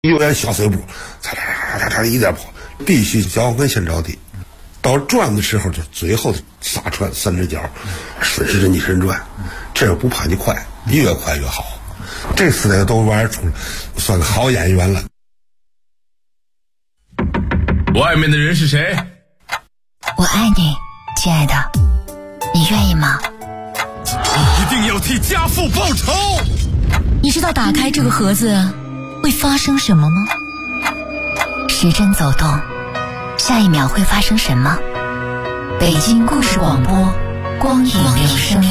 永远小碎步，嚓嚓嚓嚓一点跑，必须脚跟先着地。到转的时候，就最后撒穿三只脚，顺时针逆时针转，这样不怕你快，你越快越好。这4类都玩出了，算个好演员了。 外面的人是谁？ 我爱你，亲爱的，你愿意吗？ 你一定要替家父报仇！ 你知道打开这个盒子会发生什么吗？时针走动，下一秒会发生什么？北京故事广播，光影留声。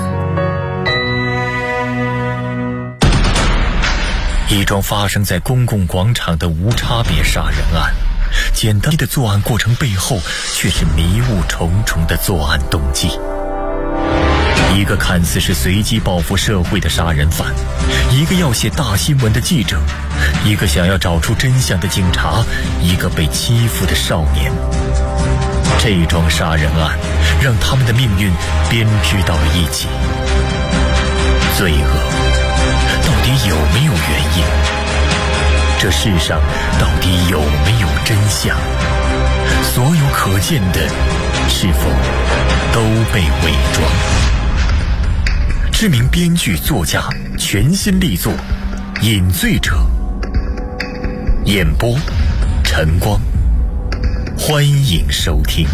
一桩发生在公共广场的无差别杀人案，简单的作案过程背后却是迷雾重重的作案动机。一个看似是随机报复社会的杀人犯，一个要写大新闻的记者，一个想要找出真相的警察，一个被欺负的少年。这桩杀人案让他们的命运编织到了一起。罪恶到底有没有原因？这世上到底有没有真相？所有可见的是否都被伪装？知名编剧作家全新力作《饮醉者》，演播晨光，欢迎收听。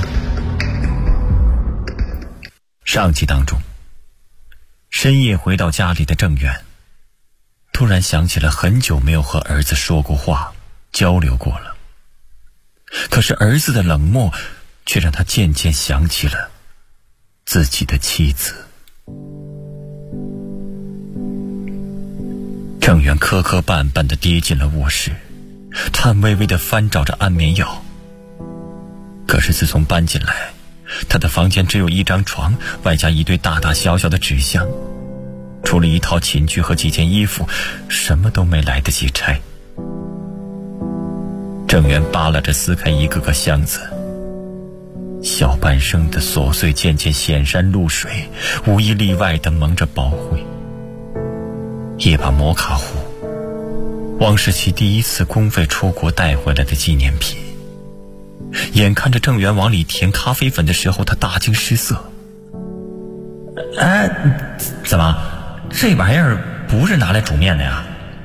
上集当中，深夜回到家里的郑源突然想起了很久没有和儿子说过话交流过了，可是儿子的冷漠却让他渐渐想起了自己的妻子。郑源磕磕绊绊地跌进了卧室，颤巍巍地翻找着安眠药。可是自从搬进来，他的房间只有一张床，外加一堆大大小小的纸箱，除了一套寝具和几件衣服，什么都没来得及拆。郑源扒拉着撕开一个个箱子，小半生的琐碎渐渐显山露水，无一例外地蒙着包灰。一把摩卡壶，王世奇第一次公费出国带回来的纪念品。眼看着郑源往里填咖啡粉的时候，他大惊失色。怎么这玩意儿不是拿来煮面的呀？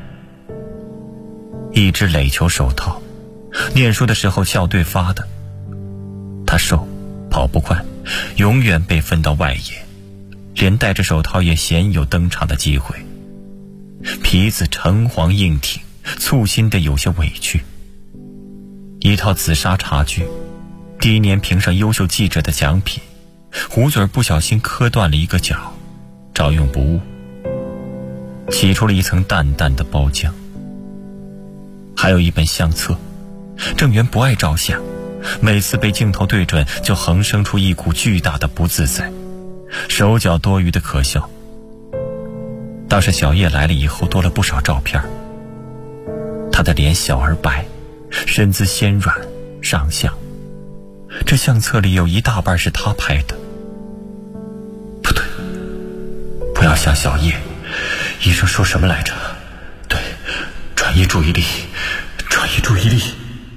一只垒球手套，念书的时候校队发的。他瘦，跑不快，永远被分到外野，连戴着手套也鲜有登场的机会。皮子橙黄硬挺，簇新的有些委屈。一套紫砂茶具，第一年评上优秀记者的奖品，壶嘴不小心磕断了一个角，照用不误，起出了一层淡淡的包浆。还有一本相册，郑源不爱照相，每次被镜头对准就横生出一股巨大的不自在，手脚多余的可笑。倒是小叶来了以后多了不少照片，他的脸小而白，身姿纤软上相，这相册里有一大半是他拍的。不对，不要像小叶，医生说什么来着？对，转移注意力，转移注意力。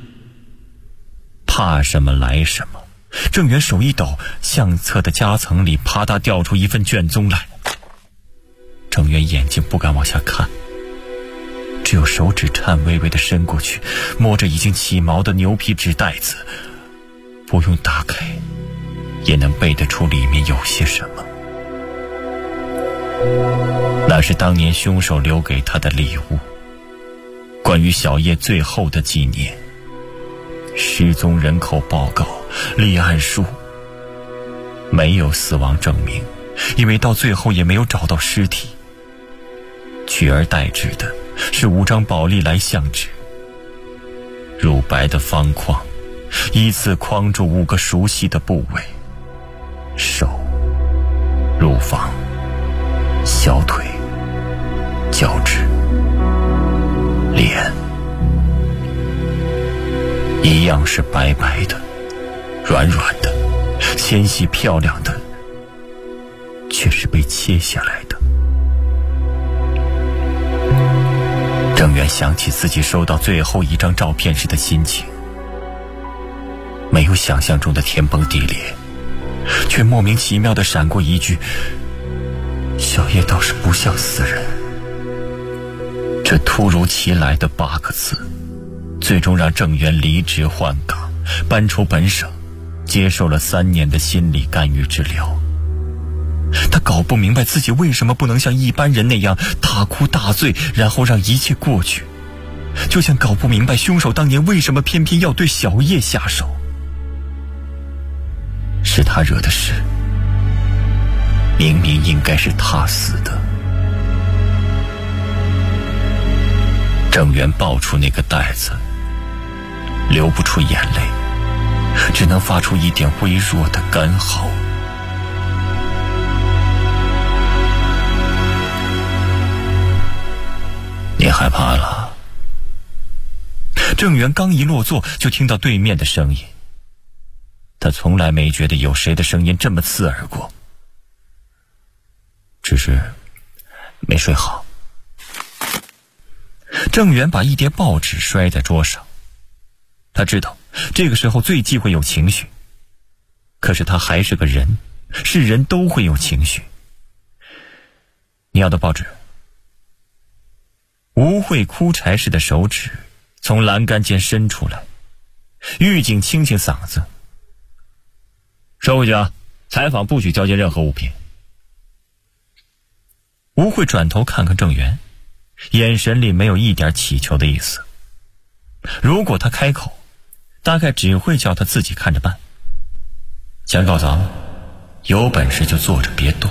怕什么来什么，郑源手一抖，相册的夹层里啪嗒掉出一份卷宗来。郑源眼睛不敢往下看，只有手指颤巍巍地伸过去，摸着已经起毛的牛皮纸袋子，不用打开也能背得出里面有些什么。那是当年凶手留给他的礼物，关于小叶最后的纪念，失踪人口报告、立案书。没有死亡证明，因为到最后也没有找到尸体，取而代之的是5张宝丽来相纸，乳白的方框依次框住5个熟悉的部位：手、乳房、小腿、脚趾、脸，一样是白白的、软软的、纤细漂亮的，却是被切下来的。郑元想起自己收到最后一张照片时的心情，没有想象中的天崩地裂，却莫名其妙地闪过一句：小叶倒是不像死人。这突如其来的8个字，最终让郑源离职换岗，搬出本省，接受了3年的心理干预治疗。他搞不明白自己为什么不能像一般人那样大哭大醉，然后让一切过去，就像搞不明白凶手当年为什么偏偏要对小叶下手。是他惹的事，明明应该是他死的。郑源抱出那个袋子，流不出眼泪，只能发出一点微弱的干嚎。你害怕了？郑源刚一落座，就听到对面的声音。他从来没觉得有谁的声音这么刺耳过，只是没睡好。郑源把一叠报纸摔在桌上，他知道这个时候最忌讳有情绪，可是他还是个人，是人都会有情绪。你要的报纸。吴慧哭柴似的手指从栏杆间伸出来，狱警清清嗓子：收回去啊，采访不许交接任何物品。吴慧转头看看郑源，眼神里没有一点乞求的意思。如果他开口，大概只会叫他自己看着办。想搞砸吗？有本事就坐着别动。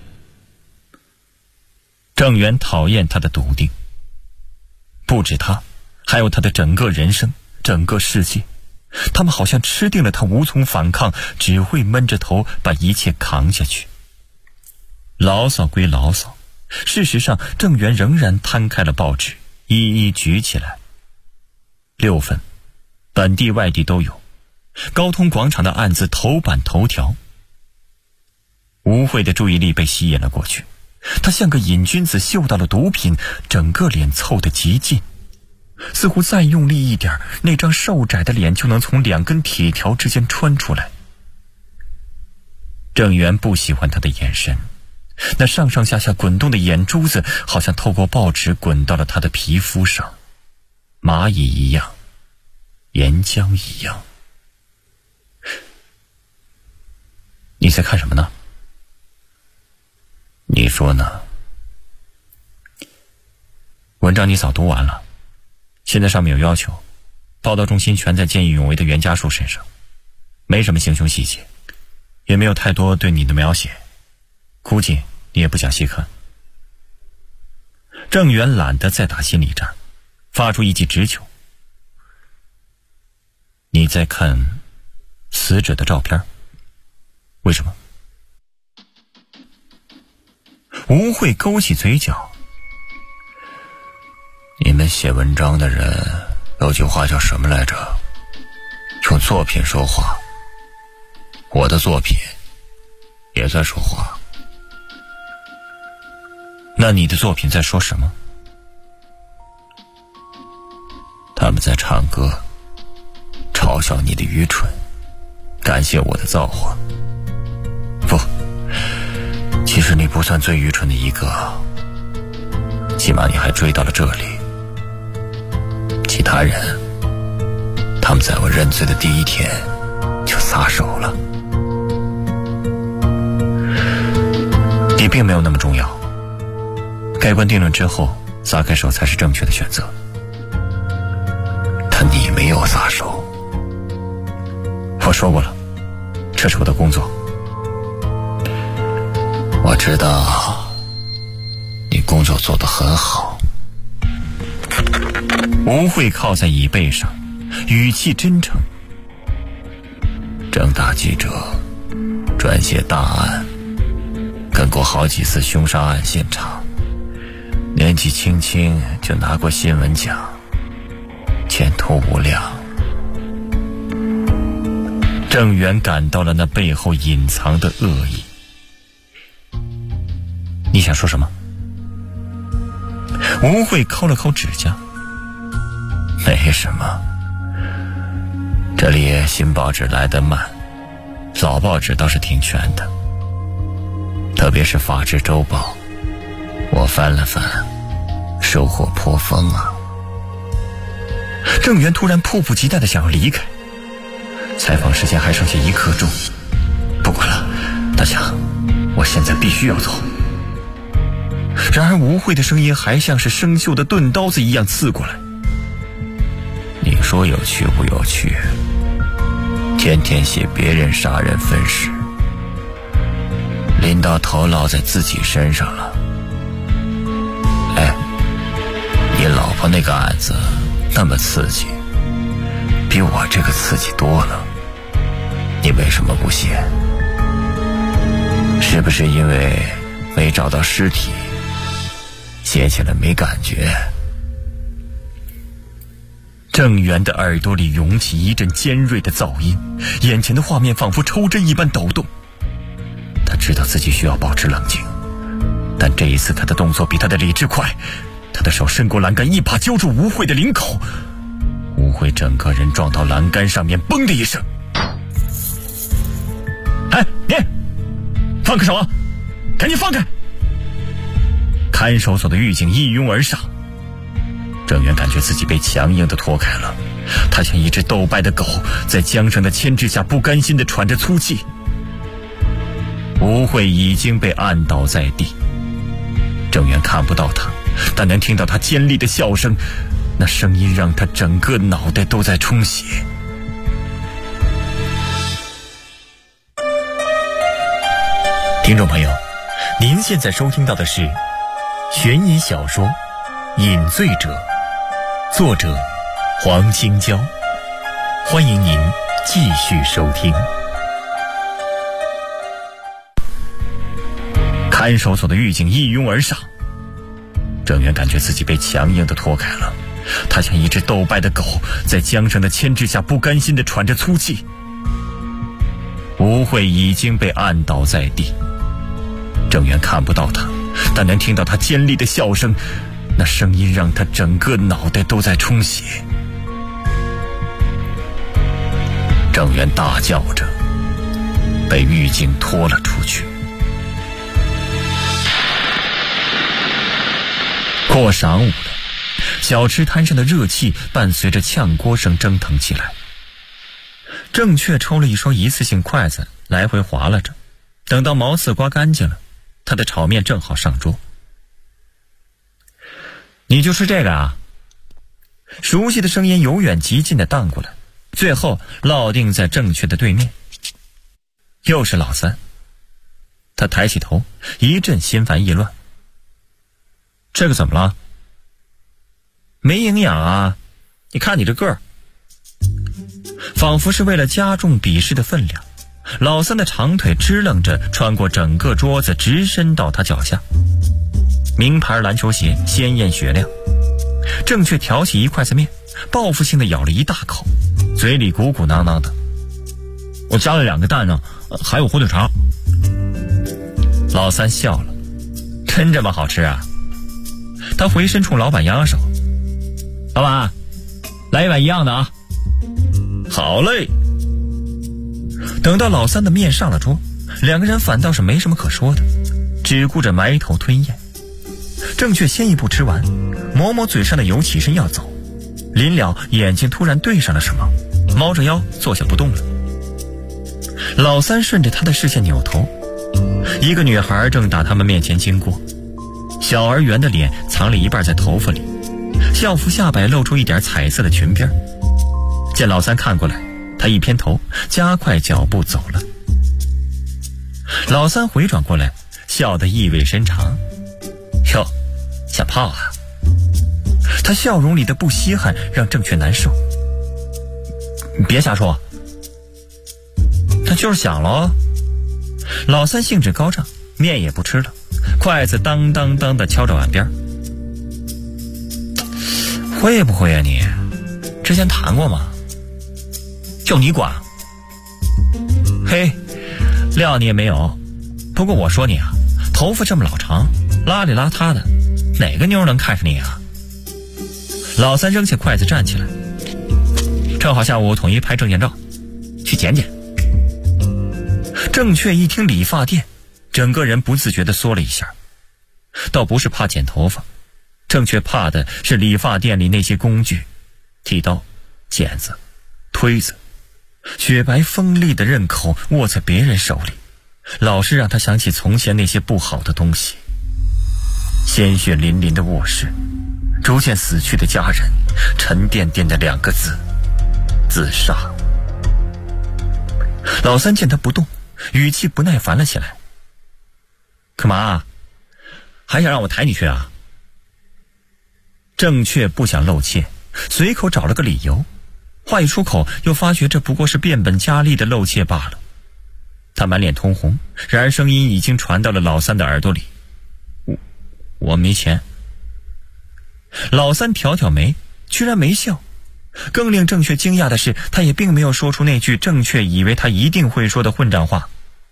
郑源讨厌他的笃定，不止他，还有他的整个人生，整个世界，他们好像吃定了他无从反抗，只会闷着头把一切扛下去。牢骚归牢骚，事实上郑源仍然摊开了报纸，一一举起来。6份，本地外地都有，高通广场的案子头版头条。吴慧的注意力被吸引了过去，他像个瘾君子嗅到了毒品，整个脸凑得极近，似乎再用力一点，那张瘦窄的脸就能从2根铁条之间穿出来。郑源不喜欢他的眼神，那上上下下滚动的眼珠子好像透过报纸滚到了他的皮肤上，蚂蚁一样，岩浆一样。你在看什么呢？你说呢？文章你早读完了，现在上面有要求，报道重心全在见义勇为的袁家树身上，没什么行凶细节，也没有太多对你的描写，估计你也不想细看。郑源懒得再打心理战，发出一记直球：你在看死者的照片，为什么？吴慧勾起嘴角：你们写文章的人有句话叫什么来着？用作品说话，我的作品也在说话。那你的作品在说什么？他们在唱歌，嘲笑你的愚蠢，感谢我的造化。不，其实你不算最愚蠢的一个，起码你还追到了这里。其他人，他们在我认罪的第一天就撒手了。你并没有那么重要，盖棺定论之后撒开手才是正确的选择。但你没有撒手。我说过了，这是我的工作。我知道你工作做得很好。吴慧靠在椅背上，语气真诚。郑大记者专写大案，跟过好几次凶杀案现场，年纪轻轻就拿过新闻奖，前途无量。郑源感到了那背后隐藏的恶意。你想说什么？吴慧抠了抠指甲， 没什么。这里新报纸来得慢，老报纸倒是挺全的，特别是《法制周报》，我翻了翻，收获颇丰啊。郑源突然迫不及待地想要离开，采访时间还剩下1刻钟，不管了，他想，我现在必须要走。然而吴慧的声音还像是生锈的钝刀子一样刺过来。你说有趣不有趣？天天写别人杀人分尸，临到头落在自己身上了。哎，你老婆那个案子那么刺激，比我这个刺激多了，你为什么不写？是不是因为没找到尸体，写起来没感觉？郑源的耳朵里涌起一阵尖锐的噪音，眼前的画面仿佛抽针一般抖动。他知道自己需要保持冷静，但这一次他的动作比他的理智快。他的手伸过栏杆，一把揪住吴慧的领口，吴慧整个人撞到栏杆上面，嘣的一声。哎，你放开手啊，赶紧放开！看守所的狱警一拥而上，郑源感觉自己被强硬地拖开了，他像一只斗败的狗，在缰绳的牵制下不甘心地喘着粗气。吴慧已经被按倒在地，郑源看不到他，但能听到他尖利的笑声，那声音让他整个脑袋都在充血。听众朋友，您现在收听到的是悬疑小说《饮醉者》，作者黄青椒，欢迎您继续收听。看守所的狱警一拥而上，郑源感觉自己被强硬地拖开了，他像一只斗败的狗，在缰绳的牵制下不甘心地喘着粗气。吴慧已经被按倒在地，郑源看不到他，但能听到他尖利的笑声，那声音让他整个脑袋都在充血。郑源大叫着，被狱警拖了出去。过晌午了，小吃摊上的热气伴随着炝锅声蒸腾起来。郑确抽了一双一次性筷子，来回划拉着，等到毛刺刮干净了，他的炒面正好上桌。你就吃这个啊？熟悉的声音由远及近的荡过来，最后落定在郑确的对面。又是老三。他抬起头，一阵心烦意乱。这个怎么了？没营养啊，你看你这个儿。仿佛是为了加重比试的分量，老三的长腿支棱着穿过整个桌子，直伸到他脚下。名牌篮球鞋鲜艳雪亮。郑确挑起一筷子面，报复性的咬了一大口，嘴里鼓鼓囊囊的。我加了2个蛋呢，还有火腿肠。老三笑了，真这么好吃啊？他回身冲老板扬扬手，老板，来一碗一样的啊。好嘞。等到老三的面上了桌，两个人反倒是没什么可说的，只顾着埋头吞咽。郑确先一步吃完，抹抹嘴上的油，起身要走，临了眼睛突然对上了什么，猫着腰坐下不动了。老三顺着他的视线扭头，一个女孩正打他们面前经过，小而圆的脸藏了一半在头发里，校服下摆露出一点彩色的裙边。见老三看过来，他一偏头，加快脚步走了。老三回转过来，笑得意味深长。哟，想泡啊？他笑容里的不稀罕让郑确难受。你别瞎说。他就是想了。老三兴致高涨，面也不吃了，筷子当当当的敲着碗边。会不会啊你？之前谈过吗？就你管？嘿，料你也没有。不过我说你啊，头发这么老长，邋里邋遢的，哪个妞能看上你啊？老三扔下筷子站起来， 正好下午统一拍证件照，去剪剪。郑确一听理发店，整个人不自觉地缩了一下，倒不是怕剪头发，郑确怕的是理发店里那些工具，剃刀、剪子、推子，雪白锋利的刃口握在别人手里，老是让他想起从前那些不好的东西。鲜血淋淋的卧室，逐渐死去的家人，沉甸甸的2个字：自杀。老三见他不动，语气不耐烦了起来：干嘛？还想让我抬你去啊？郑确不想露怯，随口找了个理由，话一出口又发觉这不过是变本加厉的露怯罢了。他满脸通红，然而声音已经传到了老三的耳朵里：我没钱。老三挑挑眉，居然没笑。更令郑确惊讶的是，他也并没有说出那句郑确以为他一定会说的混账话：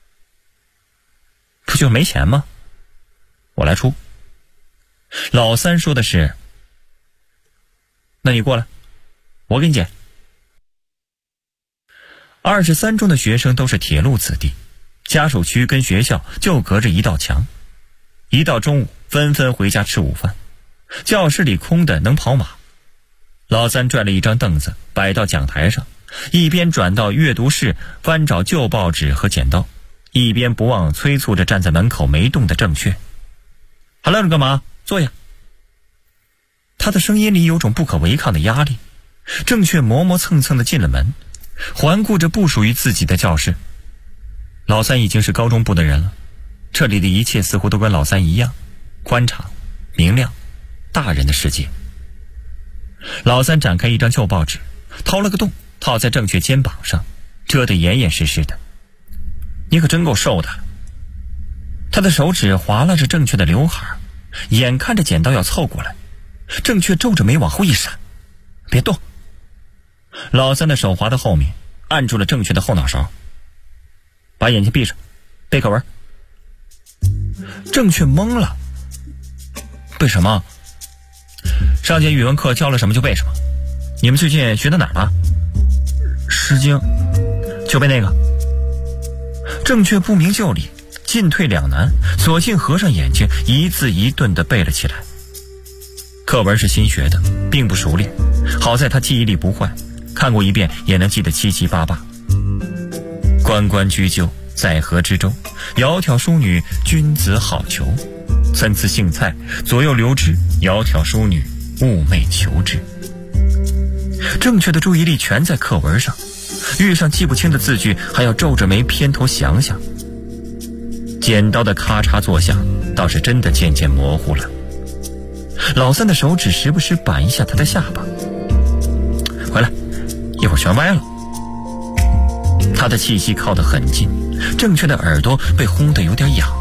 不就是没钱吗？我来出。老三说的是：那你过来，我给你剪。23中的学生都是铁路子弟，家属区跟学校就隔着一道墙，一到中午纷纷回家吃午饭，教室里空的能跑马。老三拽了一张凳子摆到讲台上，一边转到阅读室翻找旧报纸和剪刀，一边不忘催促着站在门口没动的郑确：还愣着干嘛？坐下。他的声音里有种不可违抗的压力。郑确磨磨蹭蹭地进了门，环顾着不属于自己的教室。老三已经是高中部的人了，这里的一切似乎都跟老三一样，宽敞、明亮，大人的世界。老三展开一张旧报纸，掏了个洞套在郑确肩膀上，遮得严严实实的。你可真够瘦的。他的手指划拉着郑确的刘海，眼看着剪刀要凑过来，郑确皱着眉往后一闪：别动。老三的手滑到后面，按住了郑确的后脑勺：把眼睛闭上，背课文。郑确懵了：背什么？上节语文课教了什么就背什么。你们最近学到哪儿了？诗经，就背那个。郑确不明就里，进退两难，索性合上眼睛，一字一顿地背了起来。课文是新学的，并不熟练，好在他记忆力不坏，看过一遍也能记得七七八八。关关雎鸠，在河之洲，窈窕淑女，君子好逑。参差荇菜，左右流之，窈窕淑女，寤寐求之。正确的注意力全在课文上，遇上记不清的字句还要皱着眉偏头想想。剪刀的咔嚓作响，倒是真的渐渐模糊了。老三的手指时不时扳一下他的下巴：回来，一会儿全歪了。他的气息靠得很近，正确的耳朵被轰得有点痒。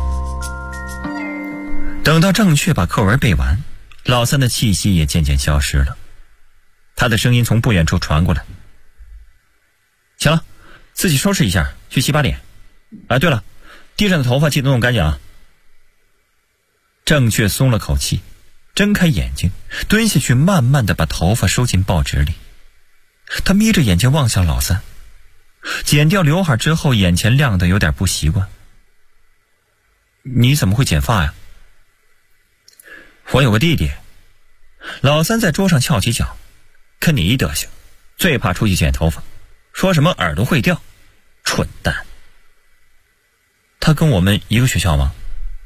等到正确把课文背完，老三的气息也渐渐消失了。他的声音从不远处传过来：行了，自己收拾一下，去洗把脸。对了，地上的头发记得弄干净啊。正确松了口气，睁开眼睛，蹲下去慢慢地把头发收进报纸里。他眯着眼睛望向老三，剪掉刘海之后眼前亮得有点不习惯。你怎么会剪发呀？我有个弟弟。老三在桌上翘起脚：跟你一德行，最怕出去剪头发，说什么耳朵会掉，蠢蛋。他跟我们一个学校吗？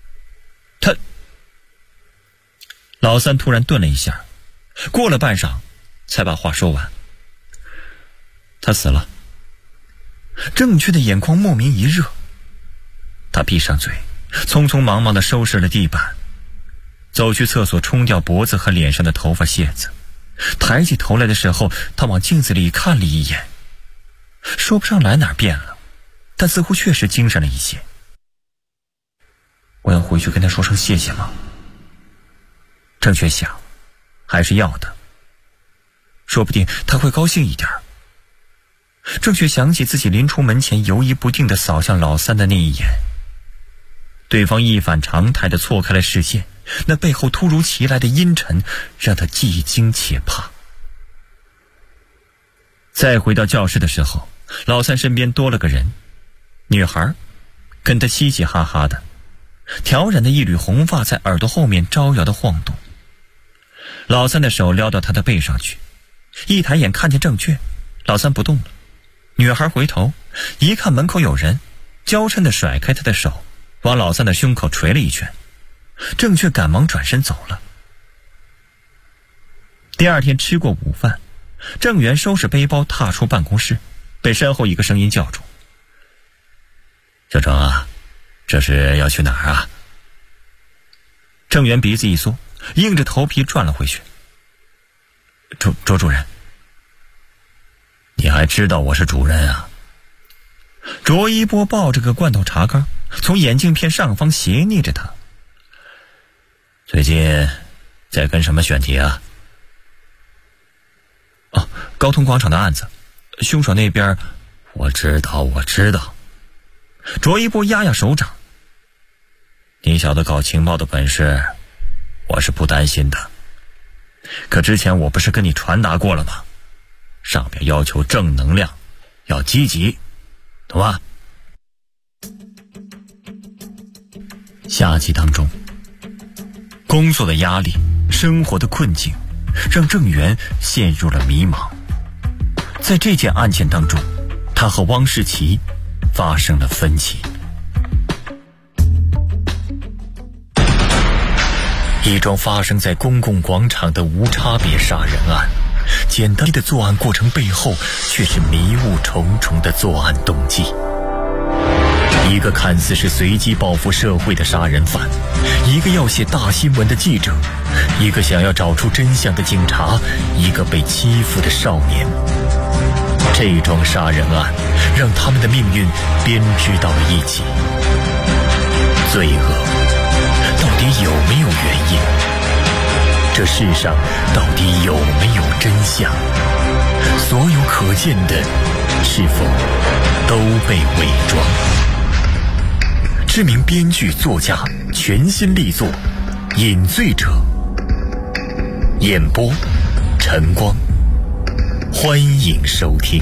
老三突然顿了一下，过了半晌才把话说完：他死了。正确的眼眶莫名一热，他闭上嘴，匆匆忙忙地收拾了地板，走去厕所冲掉脖子和脸上的头发屑子。抬起头来的时候，他往镜子里看了一眼，说不上来哪儿变了，但似乎确实精神了一些。我要回去跟他说声谢谢吗？正确想，还是要的，说不定他会高兴一点。正确想起自己临出门前犹疑不定地扫向老三的那一眼，对方一反常态地错开了视线，那背后突如其来的阴沉让他既惊且怕。 再回到教室的时候，老三身边多了个人，女孩跟他嘻嘻哈哈的，挑染的一缕红发在耳朵后面招摇的晃动。老三的手撩到他的背上去，一抬眼看见郑确，老三不动了。女孩回头一看门口有人，娇嗔地甩开他的手，往老三的胸口捶了一拳。郑确赶忙转身走了。第二天吃过午饭，郑源收拾背包踏出办公室，被身后一个声音叫住：“小郑啊，这是要去哪儿啊？”郑源鼻子一缩，硬着头皮转了回去。周主任，你还知道我是主任啊？卓一波抱着个罐头茶缸，从眼镜片上方斜睨着他。最近在跟什么选题啊？哦，高通广场的案子，凶手那边……我知道。卓一波压手掌。你小子搞情报的本事，我是不担心的。可之前我不是跟你传达过了吗？上面要求正能量，要积极，懂吗？夏季当中，工作的压力，生活的困境，让郑源陷入了迷茫。在这件案件当中，他和汪世奇发生了分歧。一桩发生在公共广场的无差别杀人案，简单的作案过程背后却是迷雾重重的作案动机。一个看似是随机报复社会的杀人犯，一个要写大新闻的记者，一个想要找出真相的警察，一个被欺负的少年。这桩杀人案让他们的命运编织到了一起。罪恶到底有没有原因？这世上到底有没有真相？所有可见的是否都被伪装？知名编剧作家全新力作《饮醉者》，演播晨光，欢迎收听。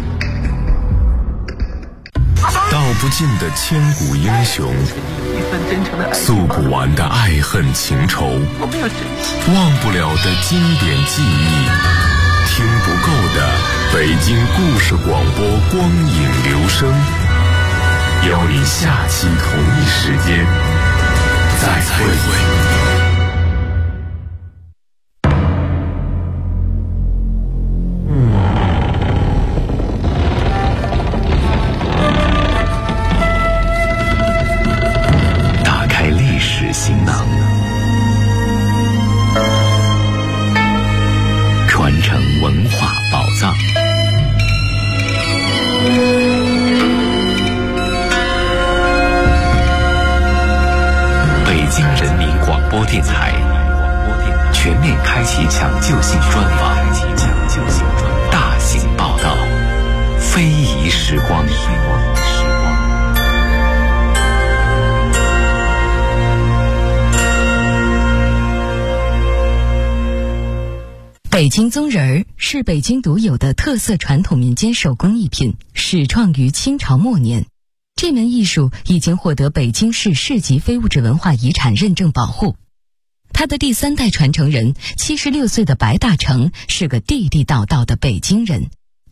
道不尽的千古英雄，诉不完的爱恨情仇，忘不了的经典记忆，听不够的北京故事广播光影留声。邀你下期同一时间再会。行囊，传承文化宝藏。北京人民广播电台全面开启抢救性专访，大型报道，非遗时光。 北京宗人儿是北京独有的特色传统民间手工艺品，始创于清朝末年。这门艺术已经获得北京市市级非物质文化遗产认证保护。他的第3代传承人76岁的白大成是个地地道道的北京人。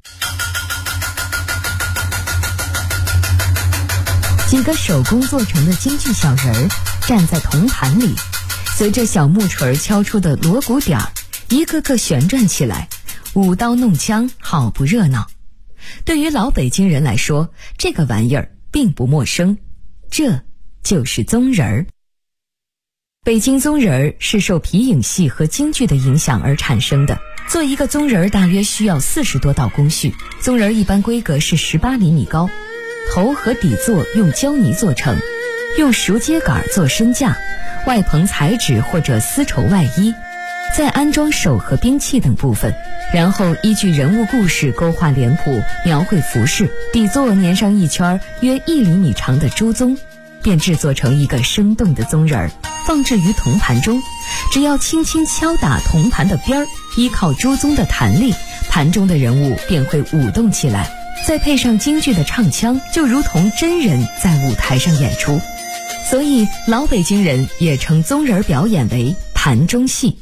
几个手工做成的京剧小人儿站在铜盘里，随着小木锤敲出的锣鼓点儿，一个个旋转起来，舞刀弄枪，好不热闹。对于老北京人来说，这个玩意儿并不陌生，这就是宗人儿。北京宗人儿是受皮影戏和京剧的影响而产生的。做一个宗人儿大约需要40多道工序。宗人儿一般规格是18厘米高，头和底座用胶泥做成，用熟秸秆做身架，外棚彩纸或者丝绸外衣，再安装手和兵器等部分，然后依据人物故事勾画脸谱，描绘服饰，底座粘上一圈约1厘米长的猪鬃，便制作成一个生动的宗人儿，放置于铜盘中。只要轻轻敲打铜盘的边儿，依靠猪鬃的弹力， 盘中的人物便会舞动起来，再配上京剧的唱腔，就如同真人在舞台上演出。所以老北京人也称宗人表演为盘中戏。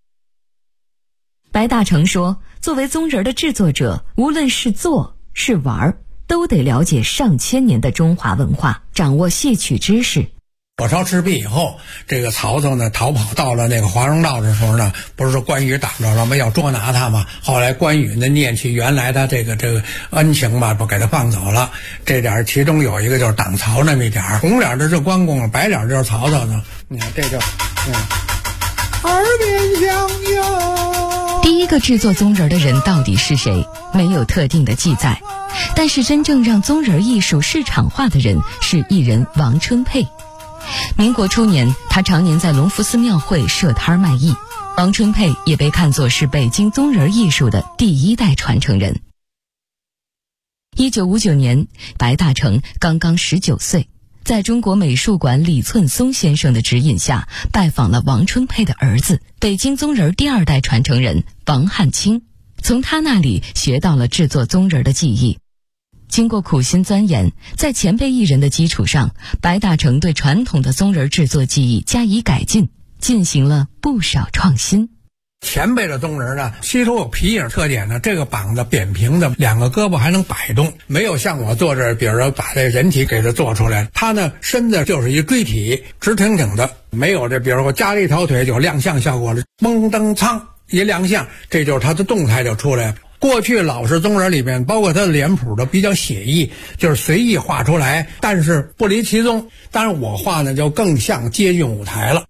白大成说，作为宗人的制作者，无论是做是玩，都得了解上千年的中华文化，掌握戏曲知识。 火烧赤壁以后，这个曹操呢逃跑到了那个华容道的时候呢，不是说关羽挡着了吗？要捉拿他吗？后来关羽呢念起原来的这个恩情吧，不给他放走了。这点其中有一个就是挡曹那么一点，红脸的是关公，白脸就是曹操呢。你看这就，耳边响哟。 第一个制作宗人的人到底是谁？没有特定的记载，但是真正让宗人艺术市场化的人是艺人王春佩。民国初年，他常年在隆福寺庙会设摊卖艺。王春佩也被看作是北京宗人艺术的第一代传承人。1959年，白大成刚刚19岁，在中国美术馆李寸松先生的指引下，拜访了王春佩的儿子，北京宗人第2代传承人王汉卿，从他那里学到了制作宗人的技艺。经过苦心钻研，在前辈艺人的基础上，白大成对传统的宗人制作技艺加以改进，进行了不少创新。 前辈的宗人呢，吸收有皮影特点呢，这个膀子扁平的，2个胳膊还能摆动，没有像我坐这儿，比如说把这人体给它做出来，他呢身子就是一锥体，直挺挺的，没有这比如说加了一条腿就亮相效果了，蒙登苍一亮相，这就是他的动态就出来了。过去老式宗人里面，包括他的脸谱都比较写意，就是随意画出来，但是不离其宗。当然我画呢就更像接近舞台了。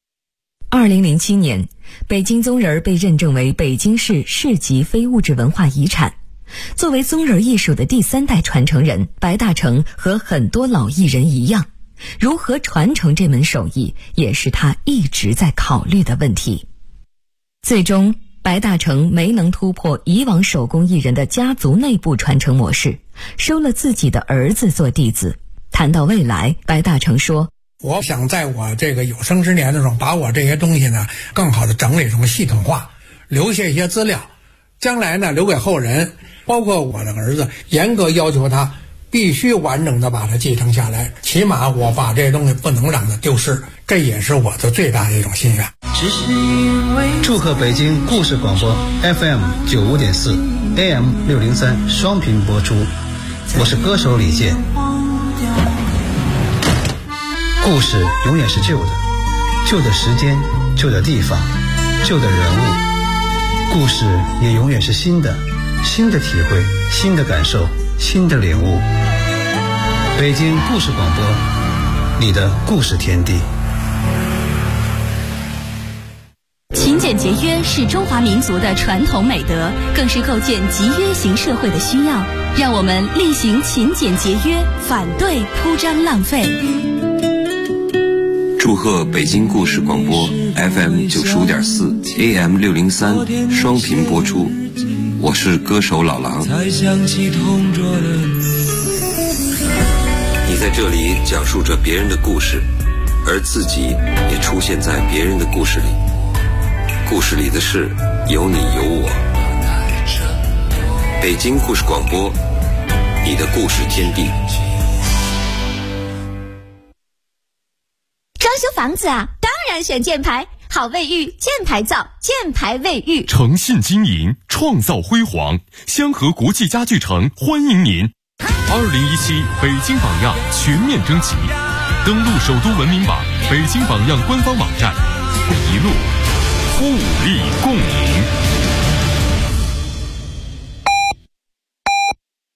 2007年，北京宗人被认证为北京市市级非物质文化遗产。作为宗人艺术的第3代传承人，白大成和很多老艺人一样，如何传承这门手艺，也是他一直在考虑的问题。最终白大成没能突破以往手工艺人的家族内部传承模式，收了自己的儿子做弟子。谈到未来，白大成说， 我想在我这个有生之年的时候，把我这些东西呢更好的整理成系统化，留下一些资料，将来呢留给后人，包括我的儿子，严格要求他必须完整的把它继承下来，起码我把这些东西不能让它丢失，这也是我的最大的一种心愿。 祝贺北京故事广播 FM 95.4 AM 603双频播出，我是歌手李健。故事永远是旧的，旧的时间，旧的地方，旧的人物，故事也永远是新的，新的体会，新的感受，新的领悟。北京故事广播，你的故事天地。 勤俭节约是中华民族的传统美德，更是构建集约型社会的需要。让我们力行勤俭节约，反对铺张浪费。 祝贺北京故事广播 FM 95.4 AM 603双频播出，我是歌手老狼。你在这里讲述着别人的故事，而自己也出现在别人的故事里。故事里的事有你有我。北京故事广播，你的故事天地。 装修房子啊，当然选箭牌，好卫浴，箭牌造，箭牌卫浴。 诚信经营，创造辉煌。香河国际家具城欢迎您。2017北京榜样全面征集，登录首都文明榜、北京榜样官方网站，一路互利共赢。